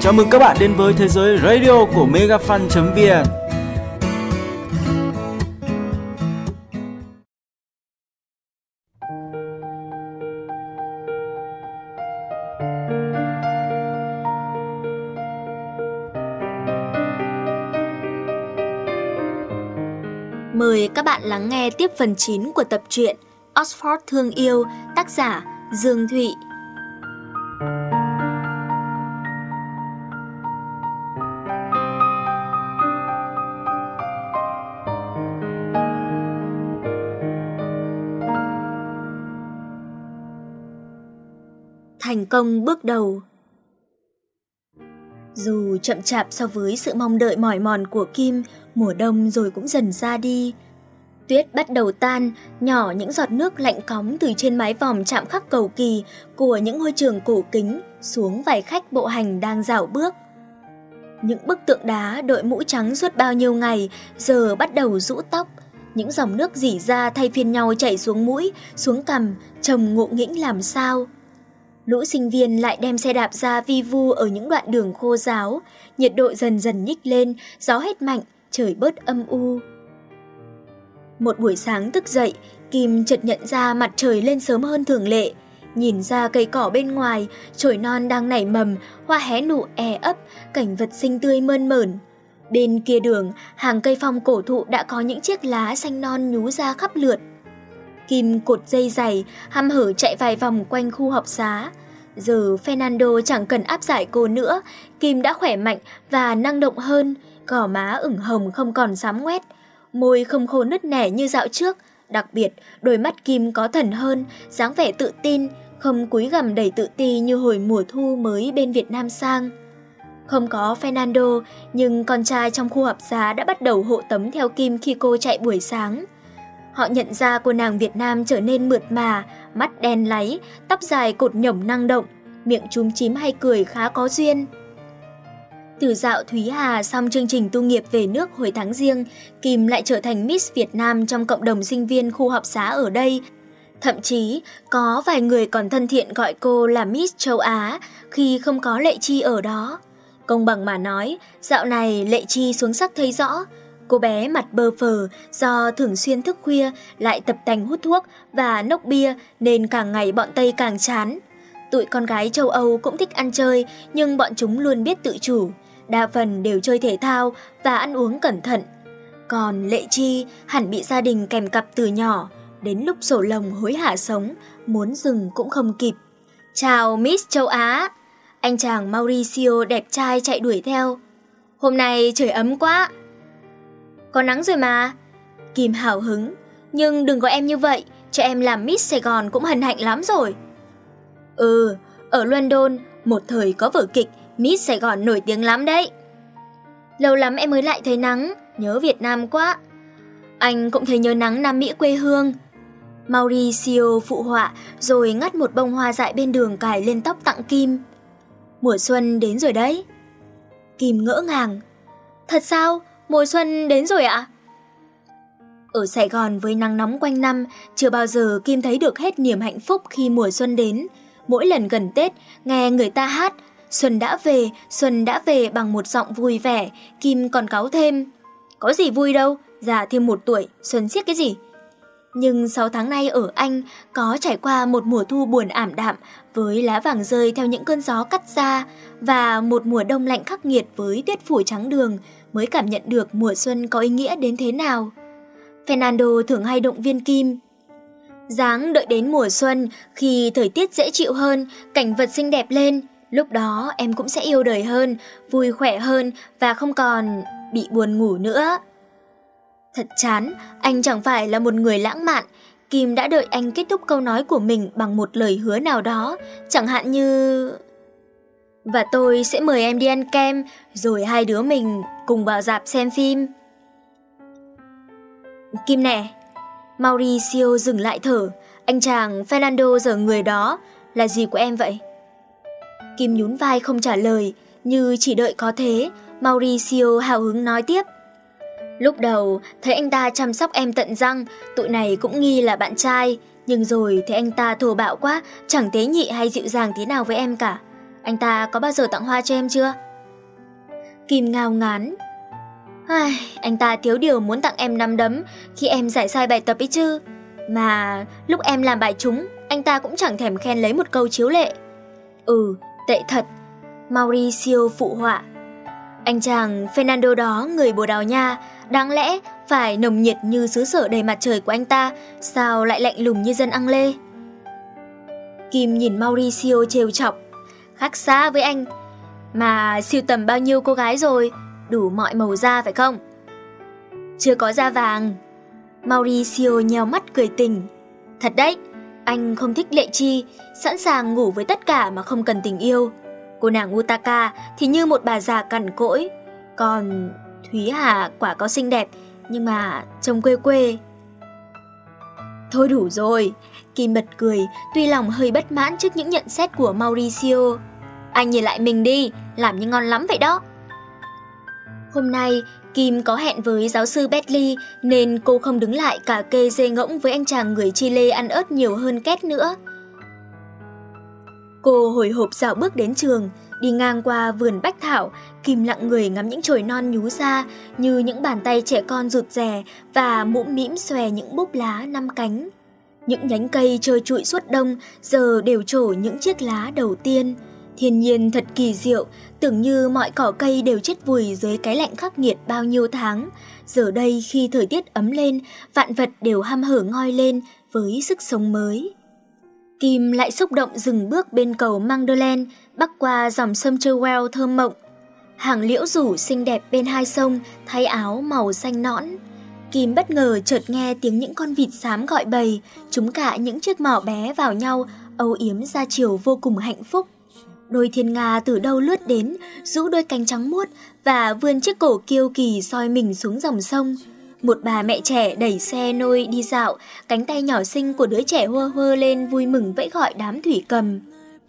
Chào mừng các bạn đến với thế giới radio của megafan.vn. Mời các bạn lắng nghe tiếp phần 9 của tập truyện Oxford Thương Yêu, tác giả Dương Thụy. Thành công bước đầu. Dù chậm chạp so với sự mong đợi mỏi mòn của Kim, mùa đông rồi cũng dần ra đi. Tuyết bắt đầu tan, nhỏ những giọt nước lạnh cóng từ trên mái vòm chạm khắc cầu kỳ của những ngôi trường cổ kính xuống vài khách bộ hành đang dạo bước. Những bức tượng đá đội mũ trắng suốt bao nhiêu ngày giờ bắt đầu rũ tóc. Những dòng nước rỉ ra thay phiên nhau chảy xuống mũi, xuống cằm, trông ngộ nghĩnh làm sao. Lũ sinh viên lại đem xe đạp ra vi vu ở những đoạn đường khô ráo, nhiệt độ dần dần nhích lên, gió hết mạnh, trời bớt âm u. Một buổi sáng thức dậy, Kim chợt nhận ra mặt trời lên sớm hơn thường lệ. Nhìn ra cây cỏ bên ngoài, chồi non đang nảy mầm, hoa hé nụ ấp, cảnh vật xinh tươi mơn mởn. Bên kia đường, hàng cây phong cổ thụ đã có những chiếc lá xanh non nhú ra khắp lượt. Kim cột dây giày, hăm hở chạy vài vòng quanh khu học xá. Giờ Fernando chẳng cần áp giải cô nữa, Kim đã khỏe mạnh và năng động hơn, gò má ửng hồng không còn xám ngoét, môi không khô nứt nẻ như dạo trước. Đặc biệt, đôi mắt Kim có thần hơn, dáng vẻ tự tin, không cúi gằm đầy tự ti như hồi mùa thu mới bên Việt Nam sang. Không có Fernando, nhưng con trai trong khu học xá đã bắt đầu hộ tống theo Kim khi cô chạy buổi sáng. Họ nhận ra cô nàng Việt Nam trở nên mượt mà, mắt đen láy, tóc dài cột nhổng năng động, miệng chúm chím hay cười khá có duyên. Từ dạo Thúy Hà xong chương trình tu nghiệp về nước hồi tháng Giêng, Kim lại trở thành Miss Việt Nam trong cộng đồng sinh viên khu học xá ở đây. Thậm chí, có vài người còn thân thiện gọi cô là Miss Châu Á khi không có Lệ Chi ở đó. Công bằng mà nói, dạo này Lệ Chi xuống sắc thấy rõ. Cô bé mặt bơ phờ do thường xuyên thức khuya, lại tập tành hút thuốc và nốc bia nên càng ngày bọn Tây càng chán. Tụi con gái châu Âu cũng thích ăn chơi, nhưng bọn chúng luôn biết tự chủ, đa phần đều chơi thể thao và ăn uống cẩn thận. Còn Lệ Chi hẳn bị gia đình kèm cặp từ nhỏ, đến lúc sổ lồng hối hả sống, muốn dừng cũng không kịp. Chào Miss Châu Á! Anh chàng Mauricio đẹp trai chạy đuổi theo. Hôm nay trời ấm quá. Có nắng rồi mà. Kim hào hứng. Nhưng đừng có em như vậy, cho em làm Miss Sài Gòn cũng hân hạnh lắm rồi. Ở London, một thời có vở kịch Miss Sài Gòn nổi tiếng lắm đấy. Lâu lắm em mới lại thấy nắng, nhớ Việt Nam quá. Anh cũng thấy nhớ nắng Nam Mỹ quê hương. Mauricio phụ họa rồi ngắt một bông hoa dại bên đường cài lên tóc tặng Kim. Mùa xuân đến rồi đấy. Kim ngỡ ngàng. Thật sao? Mùa xuân đến rồi ạ? Ở Sài Gòn với nắng nóng quanh năm, chưa bao giờ Kim thấy được hết niềm hạnh phúc khi mùa xuân đến. Mỗi lần gần Tết, nghe người ta hát Xuân đã về bằng một giọng vui vẻ, Kim còn cáu thêm. Có gì vui đâu, già thêm 1 tuổi, xuân xiếc cái gì? Nhưng 6 tháng nay ở Anh có trải qua một mùa thu buồn ảm đạm với lá vàng rơi theo những cơn gió cắt da và một mùa đông lạnh khắc nghiệt với tuyết phủ trắng đường mới cảm nhận được mùa xuân có ý nghĩa đến thế nào. Fernando thường hay động viên Kim. Ráng đợi đến mùa xuân khi thời tiết dễ chịu hơn, cảnh vật xinh đẹp lên, lúc đó em cũng sẽ yêu đời hơn, vui khỏe hơn và không còn bị buồn ngủ nữa. Thật chán, anh chẳng phải là một người lãng mạn. Kim đã đợi anh kết thúc câu nói của mình bằng một lời hứa nào đó, chẳng hạn như... Và tôi sẽ mời em đi ăn kem, rồi hai đứa mình cùng vào rạp xem phim. Kim nè. Mauricio dừng lại thở. Anh chàng Fernando giờ người đó là gì của em vậy? Kim nhún vai không trả lời, như chỉ đợi có thế. Mauricio hào hứng nói tiếp. Lúc đầu thấy anh ta chăm sóc em tận răng, tụi này cũng nghi là bạn trai. Nhưng rồi thấy anh ta thô bạo quá, chẳng tế nhị hay dịu dàng thế nào với em cả. Anh ta có bao giờ tặng hoa cho em chưa? Kim ngao ngán. Anh ta thiếu điều muốn tặng em nắm đấm khi em giải sai bài tập ấy chứ. Mà lúc em làm bài trúng, anh ta cũng chẳng thèm khen lấy một câu chiếu lệ. Tệ thật, Mauricio phụ họa. Anh chàng Fernando đó, người Bồ Đào Nha, đáng lẽ phải nồng nhiệt như xứ sở đầy mặt trời của anh ta, sao lại lạnh lùng như dân Ang Lê? Kim nhìn Mauricio trêu chọc. Khác xa với anh. Mà sưu tầm bao nhiêu cô gái rồi, đủ mọi màu da phải không? Chưa có da vàng. Mauricio nheo mắt cười tình. Thật đấy, anh không thích Lệ Chi, sẵn sàng ngủ với tất cả mà không cần tình yêu. Cô nàng Utaka thì như một bà già cằn cỗi. Còn Thúy Hà quả có xinh đẹp, nhưng mà trông quê quê. Thôi đủ rồi. Kim bật cười, tuy lòng hơi bất mãn trước những nhận xét của Mauricio. Anh nhìn lại mình đi, làm như ngon lắm vậy đó. Hôm nay, Kim có hẹn với giáo sư Bentley nên cô không đứng lại cả kê dê ngỗng với anh chàng người Chile ăn ớt nhiều hơn Két nữa. Cô hồi hộp dạo bước đến trường, đi ngang qua vườn bách thảo, Kim lặng người ngắm những chồi non nhú ra như những bàn tay trẻ con rụt rè và mũm mĩm xòe những búp lá 5 cánh. Những nhánh cây trơ trụi suốt đông giờ đều trổ những chiếc lá đầu tiên. Thiên nhiên thật kỳ diệu, tưởng như mọi cỏ cây đều chết vùi dưới cái lạnh khắc nghiệt bao nhiêu tháng. Giờ đây khi thời tiết ấm lên, vạn vật đều hăm hở ngoi lên với sức sống mới. Kim lại xúc động dừng bước bên cầu Magdalene, bắc qua dòng sông Cherwell thơm mộng. Hàng liễu rủ xinh đẹp bên hai sông, thay áo màu xanh nõn. Kim bất ngờ chợt nghe tiếng những con vịt xám gọi bầy, chúng cả những chiếc mỏ bé vào nhau, âu yếm ra chiều vô cùng hạnh phúc. Đôi thiên nga từ đâu lướt đến, rũ đôi cánh trắng muốt và vươn chiếc cổ kiêu kỳ soi mình xuống dòng sông. Một bà mẹ trẻ đẩy xe nôi đi dạo, cánh tay nhỏ xinh của đứa trẻ hơ hơ lên vui mừng vẫy gọi đám thủy cầm.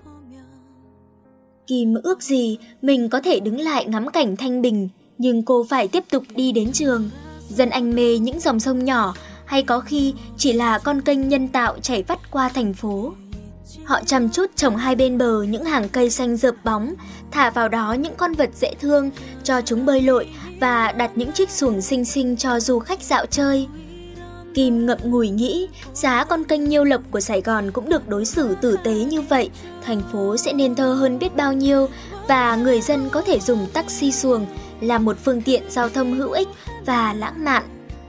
Kim ước gì mình có thể đứng lại ngắm cảnh thanh bình, nhưng cô phải tiếp tục đi đến trường. Dân Anh mê những dòng sông nhỏ, hay có khi chỉ là con kênh nhân tạo chảy vắt qua thành phố. Họ chăm chút trồng hai bên bờ những hàng cây xanh rợp bóng, thả vào đó những con vật dễ thương, cho chúng bơi lội và đặt những chiếc xuồng xinh xinh cho du khách dạo chơi. Kim ngậm ngùi nghĩ, giá con kênh Nhiêu Lộc của Sài Gòn cũng được đối xử tử tế như vậy, thành phố sẽ nên thơ hơn biết bao nhiêu, và người dân có thể dùng taxi xuồng là một phương tiện giao thông hữu ích và lãng mạn.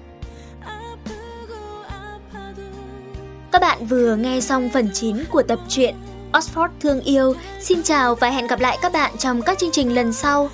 Các bạn vừa nghe xong phần 9 của tập truyện Oxford Thương Yêu. Xin chào và hẹn gặp lại các bạn trong các chương trình lần sau.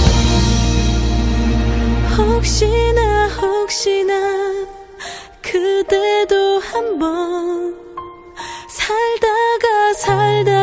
혹시나 그대도 한번 살다가